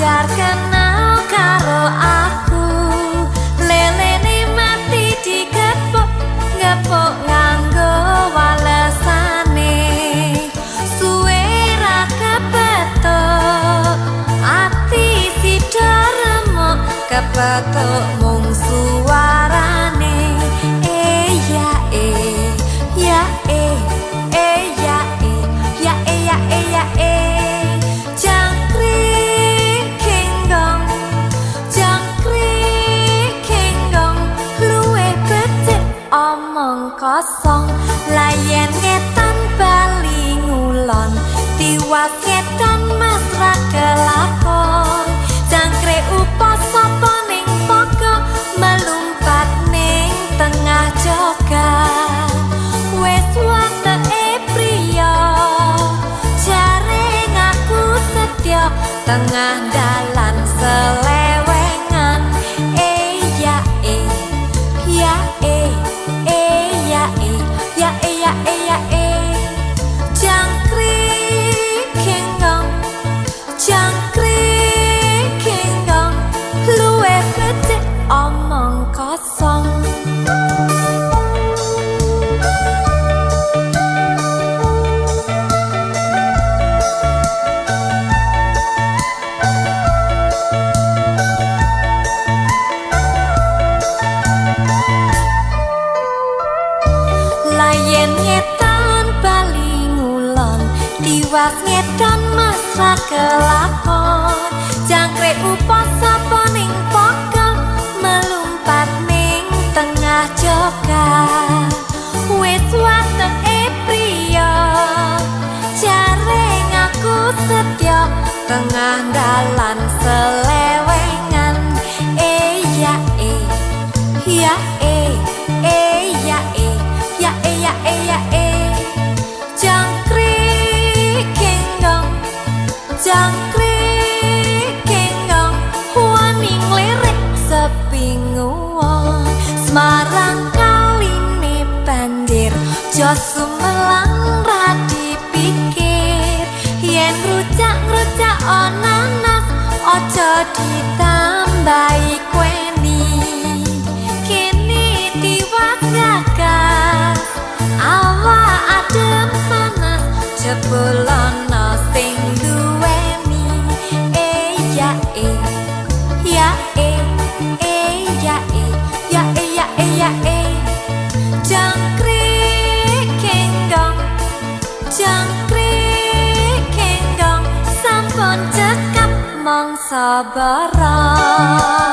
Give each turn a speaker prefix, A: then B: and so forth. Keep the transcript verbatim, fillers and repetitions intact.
A: Wajar kenal karo aku, lelene mati digepuk ngepuk nganggo walesane. Suwe ra kepetuk ati sida remuk, kepetuk mung suarane. Eh ya eh ya eh eh ya eh ya eh ya eh ya eh. Jangkrik kenggong, jangkrik kenggong, luwe becik omong kosong. Layen ngetan bali ngulon, tiwas ngetan mesra kelakon. Jangkrik upo sapa ning pokok, melumpat ning tengah jogan. Wes wateke priya, jare ngaku setya, tengah dalan selewengan. Eh ya eh ya eh eh ya eh ya eh ya eh ya eh. Jangkrik kenggong, jangkrik kenggong, luwe becik omong kosong. Layen ngetan bali ngulon, tiwas ngetan mesra kelakon. Jangkrik upo sapa ning pokok, melumpat ning tengah jogan. Wis wateke priya, jare ngaku setya, tengah dalan selewengan. Eh ya eh ya eh eh ya eh ya eh ya eh ya eh. Jangkrik kenggong, jangkrik kenggong, wani ngelirik sepi nguwon. Semarang kaline banjir, jo sumelang ra dipikir. Yen rujak-rujak onanas, ojo ditambahi kweni. Kini tiwas gagas, awak adem panas, jebolono sing duweni. Eh ya eh ya eh eh ya eh ya eh ya eh ya eh. Jangkrik kenggong, jangkrik kenggong, sampun cekap mangsa bara.